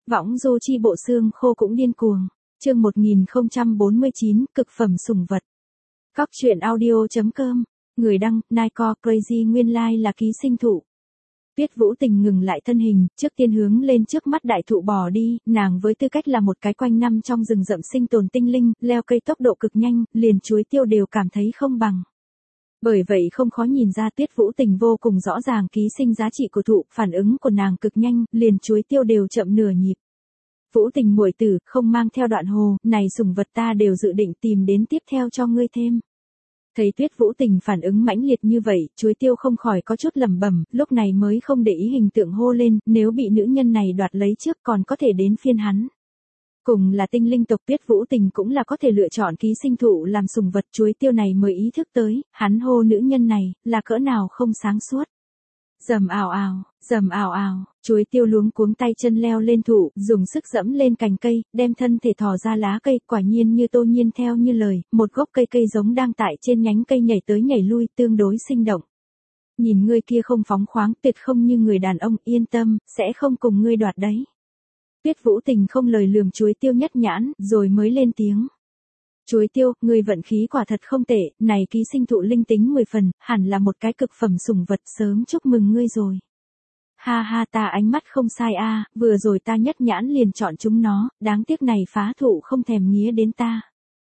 Võng du chi bộ xương khô cũng điên cuồng. Chương 1049, cực phẩm sủng vật. Các truyện audio.com. Người đăng, Nike Crazy nguyên lai là ký sinh thụ. Tuyết Vũ Tình ngừng lại thân hình, trước tiên hướng lên trước mắt đại thụ bò đi, nàng với tư cách là một cái quanh năm trong rừng rậm sinh tồn tinh linh, leo cây tốc độ cực nhanh, liền chuối tiêu đều cảm thấy không bằng. Bởi vậy không khó nhìn ra Tuyết Vũ Tình vô cùng rõ ràng ký sinh giá trị của thụ, phản ứng của nàng cực nhanh, liền chuối tiêu đều chậm nửa nhịp. Vũ Tình muội tử, không mang theo đoạn hồ, này sủng vật ta đều dự định tìm đến tiếp theo cho ngươi thêm. Thấy Tuyết Vũ Tình phản ứng mãnh liệt như vậy, chuối tiêu không khỏi có chút lẩm bẩm, lúc này mới không để ý hình tượng hô lên, nếu bị nữ nhân này đoạt lấy trước còn có thể đến phiên hắn. Cùng là tinh linh tộc Tuyết Vũ Tình cũng là có thể lựa chọn ký sinh thụ làm sủng vật, chuối tiêu này mới ý thức tới, hắn hô nữ nhân này, là cỡ nào không sáng suốt. Rầm ào ào, chuối tiêu luống cuống tay chân leo lên thụ, dùng sức dẫm lên cành cây, đem thân thể thò ra lá cây, quả nhiên như Tô Nhiên theo như lời, một gốc cây giống đang tại trên nhánh cây nhảy tới nhảy lui, tương đối sinh động. Nhìn ngươi kia không phóng khoáng, tuyệt không như người đàn ông, yên tâm, sẽ không cùng ngươi đoạt đấy. Tuyết Vũ Tình không lời lườm chuối tiêu nhất nhãn, rồi mới lên tiếng. Chuối tiêu, ngươi vận khí quả thật không tệ, này ký sinh thụ linh tính 10 phần, hẳn là một cái cực phẩm sủng vật, sớm chúc mừng ngươi rồi. Ha ha, ta ánh mắt không sai a, vừa rồi ta nhất nhãn liền chọn chúng nó, đáng tiếc này phá thụ không thèm nghía đến ta.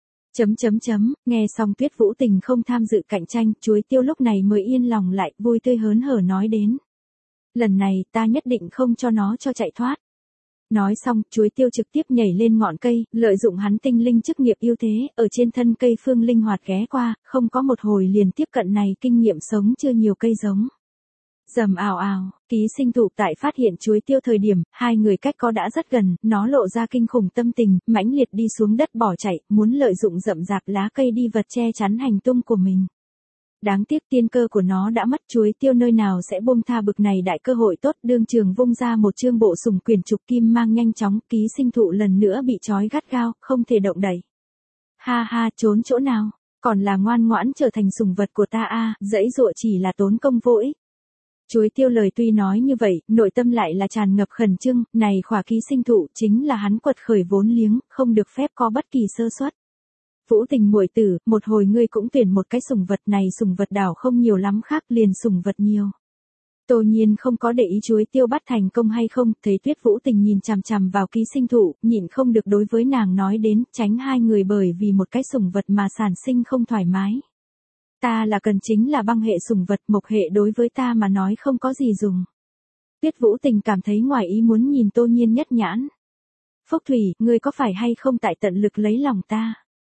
Nghe xong Tuyết Vũ Tình không tham dự cạnh tranh, chuối tiêu lúc này mới yên lòng lại, vui tươi hớn hở nói đến. Lần này ta nhất định không cho nó cho chạy thoát. Nói xong, chuối tiêu trực tiếp nhảy lên ngọn cây, lợi dụng hắn tinh linh chức nghiệp ưu thế, ở trên thân cây phương linh hoạt ghé qua, không có một hồi liền tiếp cận này kinh nghiệm sống chưa nhiều cây giống. Rầm ào, ký sinh thụ tại phát hiện chuối tiêu thời điểm, hai người cách có đã rất gần, nó lộ ra kinh khủng tâm tình, mãnh liệt đi xuống đất bỏ chạy, muốn lợi dụng rậm rạp lá cây đi vật che chắn hành tung của mình. Đáng tiếc tiên cơ của nó đã mất, chuối tiêu nơi nào sẽ buông tha bực này đại cơ hội tốt, đương trường vung ra một chương bộ sủng quyển trục kim mang nhanh chóng, ký sinh thụ lần nữa bị trói gắt gao, không thể động đậy. Ha ha, trốn chỗ nào, còn là ngoan ngoãn trở thành sủng vật của ta a, dãy dụa chỉ là tốn công vô ích. Chuối tiêu lời tuy nói như vậy, nội tâm lại là tràn ngập khẩn trương, này khỏa ký sinh thụ chính là hắn quật khởi vốn liếng, không được phép có bất kỳ sơ suất. Vũ Tình muội tử, một hồi ngươi cũng tuyển một cái sủng vật, này sủng vật đảo không nhiều lắm khác, liền sủng vật nhiều. Tô Nhiên không có để ý chuối tiêu bắt thành công hay không, thấy Tuyết Vũ Tình nhìn chằm chằm vào ký sinh thụ, nhịn không được đối với nàng nói đến, tránh hai người bởi vì một cái sủng vật mà sản sinh không thoải mái. Ta là cần chính là băng hệ sủng vật, mộc hệ đối với ta mà nói không có gì dùng. Tuyết Vũ Tình cảm thấy ngoài ý muốn nhìn Tô Nhiên nhất nhãn. Phúc Thủy, ngươi có phải hay không tại tận lực lấy lòng ta?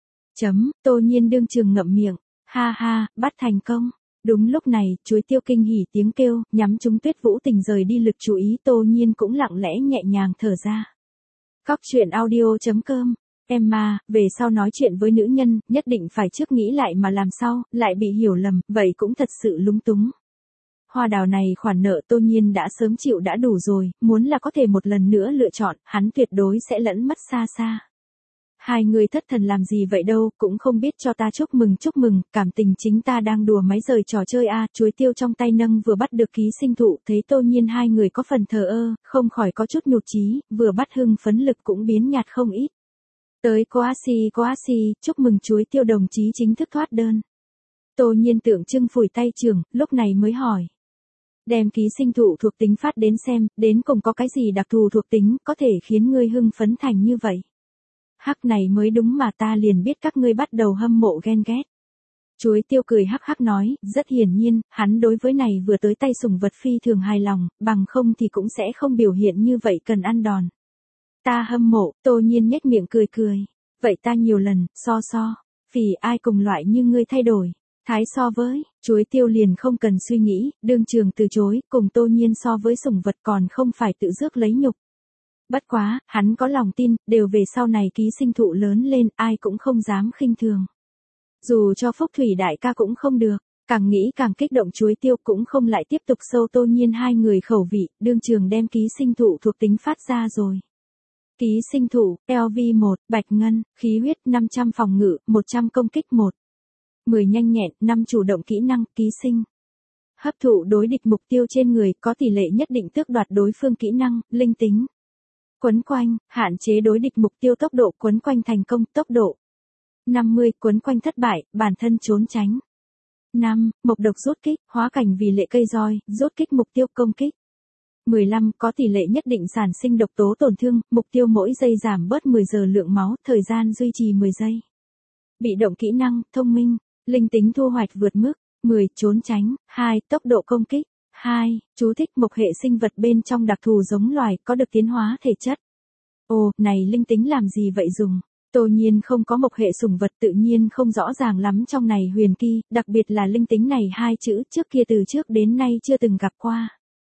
Tô Nhiên đương trường ngậm miệng, ha ha, bắt thành công. Đúng lúc này, chuối tiêu kinh hỉ tiếng kêu, nhắm trúng Tuyết Vũ Tình rời đi lực chú ý, Tô Nhiên cũng lặng lẽ nhẹ nhàng thở ra. Các truyện audio.com. Emma, về sau nói chuyện với nữ nhân, nhất định phải trước nghĩ lại mà làm sao, lại bị hiểu lầm, vậy cũng thật sự lúng túng. Hoa đào này khoản nợ Tô Nhiên đã sớm chịu đã đủ rồi, muốn là có thể một lần nữa lựa chọn, hắn tuyệt đối sẽ lẫn mất xa xa. Hai người thất thần làm gì vậy đâu, cũng không biết cho ta chúc mừng, cảm tình chính ta đang đùa máy rời trò chơi a. Chuối tiêu trong tay nâng vừa bắt được ký sinh thụ, thấy Tô Nhiên hai người có phần thờ ơ, không khỏi có chút nhụt chí, vừa bắt hưng phấn lực cũng biến nhạt không ít. Tới Coaxi, chúc mừng chuối tiêu đồng chí chính thức thoát đơn. Tô Nhiên tượng trưng phủi tay trưởng, lúc này mới hỏi. Đem ký sinh thụ thuộc tính phát đến xem, đến cùng có cái gì đặc thù thuộc tính, có thể khiến ngươi hưng phấn thành như vậy. Hắc này mới đúng mà, ta liền biết các ngươi bắt đầu hâm mộ ghen ghét. Chuối tiêu cười hắc hắc nói, rất hiển nhiên, hắn đối với này vừa tới tay sủng vật phi thường hài lòng, bằng không thì cũng sẽ không biểu hiện như vậy cần ăn đòn. Ta hâm mộ, Tô Nhiên nhếch miệng cười. Vậy ta nhiều lần, phì ai cùng loại như ngươi thay đổi. Thái so với, chuối tiêu liền không cần suy nghĩ, đương trường từ chối, cùng Tô Nhiên so với sủng vật còn không phải tự rước lấy nhục. Bất quá, hắn có lòng tin, đều về sau này ký sinh thụ lớn lên, ai cũng không dám khinh thường. Dù cho Phúc Thủy đại ca cũng không được, càng nghĩ càng kích động, chuối tiêu cũng không lại tiếp tục sâu Tô Nhiên hai người khẩu vị, đương trường đem ký sinh thụ thuộc tính phát ra rồi. Ký sinh thụ, LV1, bạch ngân, khí huyết 500 phòng ngự, 100 công kích 1. 10 nhanh nhẹn, 5 chủ động kỹ năng, ký sinh. Hấp thụ đối địch mục tiêu trên người, có tỷ lệ nhất định tước đoạt đối phương kỹ năng, linh tính. Quấn quanh, hạn chế đối địch mục tiêu tốc độ quấn quanh thành công tốc độ. 50. Quấn quanh thất bại, bản thân trốn tránh. 5. Mộc độc rút kích, hóa cảnh vì lệ cây roi, rút kích mục tiêu công kích. 15. Có tỷ lệ nhất định sản sinh độc tố tổn thương, mục tiêu mỗi giây giảm bớt 10 giờ lượng máu, thời gian duy trì 10 giây. Bị động kỹ năng, thông minh, linh tính thu hoạch vượt mức. 10. Trốn tránh. 2. Tốc độ công kích. 2. Chú thích mộc hệ sinh vật bên trong đặc thù giống loài có được tiến hóa thể chất. Ồ, này linh tính làm gì vậy dùng? Tô Nhiên không có mộc hệ sủng vật tự nhiên không rõ ràng lắm trong này huyền kỳ, đặc biệt là linh tính này hai chữ trước kia từ trước đến nay chưa từng gặp qua.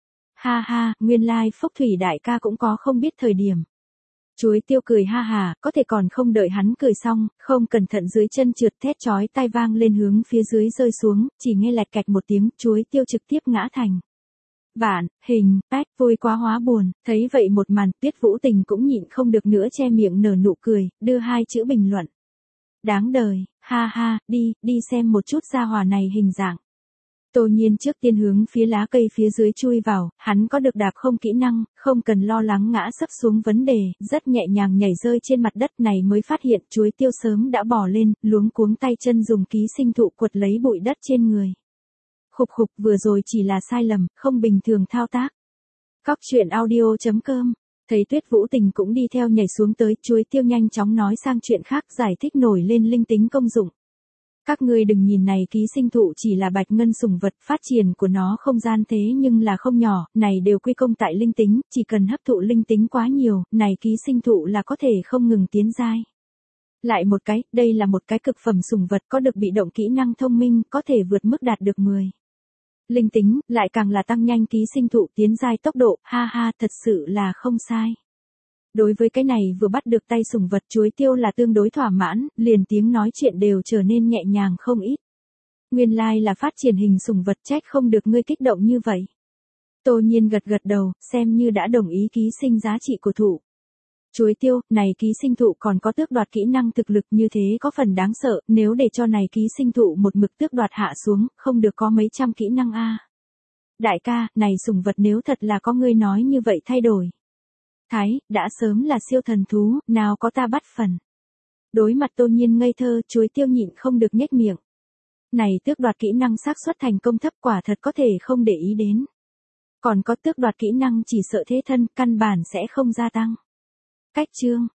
Ha ha, nguyên lai Phúc Thủy đại ca cũng có không biết thời điểm. Chuối tiêu cười ha hà, có thể còn không đợi hắn cười xong, không cẩn thận dưới chân trượt thét chói tai vang lên hướng phía dưới rơi xuống, chỉ nghe lẹt cạch một tiếng, chuối tiêu trực tiếp ngã thành. Vạn, hình, pét, vui quá hóa buồn, thấy vậy một màn, Tiết Vũ Tình cũng nhịn không được nữa che miệng nở nụ cười, đưa hai chữ bình luận. Đáng đời, ha ha, đi xem một chút gia hỏa này hình dạng. Tô Nhiên trước tiên hướng phía lá cây phía dưới chui vào, hắn có được đạp không kỹ năng, không cần lo lắng ngã sấp xuống vấn đề, rất nhẹ nhàng nhảy rơi trên mặt đất này mới phát hiện chuối tiêu sớm đã bò lên, luống cuống tay chân dùng ký sinh thụ quật lấy bụi đất trên người. Khục khục vừa rồi chỉ là sai lầm, không bình thường thao tác. Cóc truyện audio.com. Thấy Tuyết Vũ Tình cũng đi theo nhảy xuống tới, chuối tiêu nhanh chóng nói sang chuyện khác giải thích nổi lên linh tính công dụng. Các ngươi đừng nhìn này ký sinh thụ chỉ là bạch ngân sủng vật, phát triển của nó không gian thế nhưng là không nhỏ, này đều quy công tại linh tính, chỉ cần hấp thụ linh tính quá nhiều, này ký sinh thụ là có thể không ngừng tiến giai. Lại một cái, đây là một cái cực phẩm sủng vật có được bị động kỹ năng thông minh, có thể vượt mức đạt được 10. Linh tính, lại càng là tăng nhanh ký sinh thụ tiến giai tốc độ, ha ha, thật sự là không sai. Đối với cái này vừa bắt được tay sủng vật chuối tiêu là tương đối thỏa mãn, liền tiếng nói chuyện đều trở nên nhẹ nhàng không ít. Nguyên lai là phát triển hình sủng vật trách không được ngươi kích động như vậy. Tô Nhiên gật gật đầu, xem như đã đồng ý ký sinh giá trị của thụ. Chuối tiêu, này ký sinh thụ còn có tước đoạt kỹ năng thực lực như thế có phần đáng sợ, nếu để cho này ký sinh thụ một mực tước đoạt hạ xuống, không được có mấy trăm kỹ năng a. Đại ca, này sủng vật nếu thật là có ngươi nói như vậy thay đổi. Thái, đã sớm là siêu thần thú, nào có ta bắt phần. Đối mặt Tô Nhiên ngây thơ, chuối tiêu nhịn không được nhếch miệng. Này tước đoạt kỹ năng xác suất thành công thấp quả thật có thể không để ý đến. Còn có tước đoạt kỹ năng chỉ sợ thế thân, căn bản sẽ không gia tăng. Cách chương.